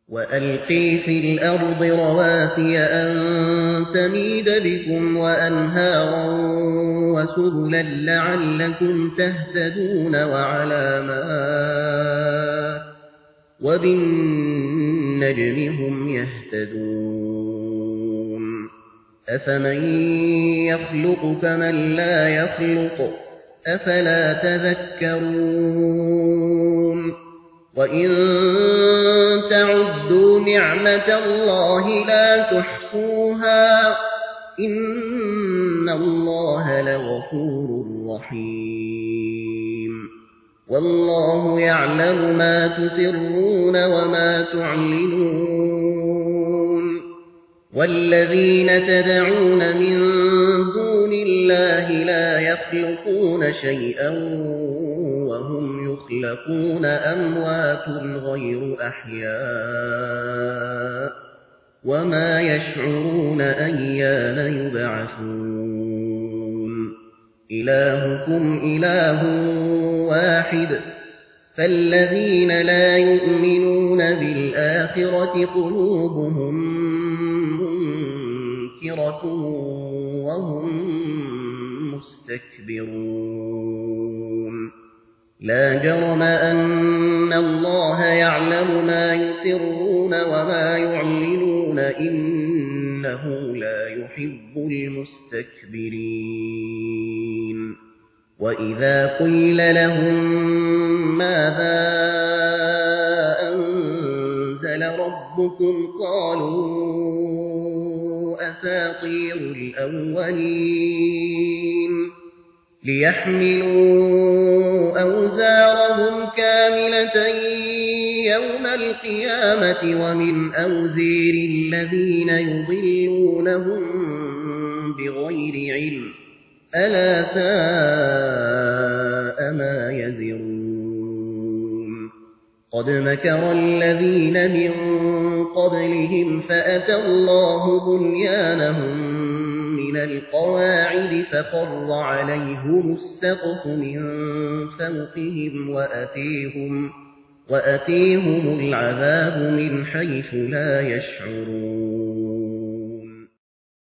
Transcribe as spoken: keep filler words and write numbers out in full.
وألقي في الأرض رواسي أن تميد بكم وأنهارا وسبلا لعلكم تهتدون وعلامات وبالنجم هم يهتدون أفمن يخلق كمن لا يخلق أفلا تذكرون وإن تعدوا نعمة الله لا تحصوها إن الله لغفور رحيم والله يعلم ما تسرون وما تعلنون والذين تدعون من دون الله لا يخلقون شيئا وهم يخلقون أموات غير أحياء وما يشعرون أيان يبعثون إلهكم إله واحد فالذين لا يؤمنون بالآخرة قلوبهم منكرة وهم مستكبرون لا جرم أن الله يعلم ما يسرون وما يعلنون إنه لا يحب المستكبرين وإذا قيل لهم ماذا أنزل ربكم قالوا أساطير الأولين ليحملوا أوزارهم كاملة يوم القيامة ومن أوزير الذين يضلونهم بغير علم ألا ساء ما يزرون قد مكر الذين من قبلهم فأتى الله بنيانهم من القواعد فقر عليهم السقف من فوقهم وأتيهم, وأتيهم العذاب من حيث لا يشعرون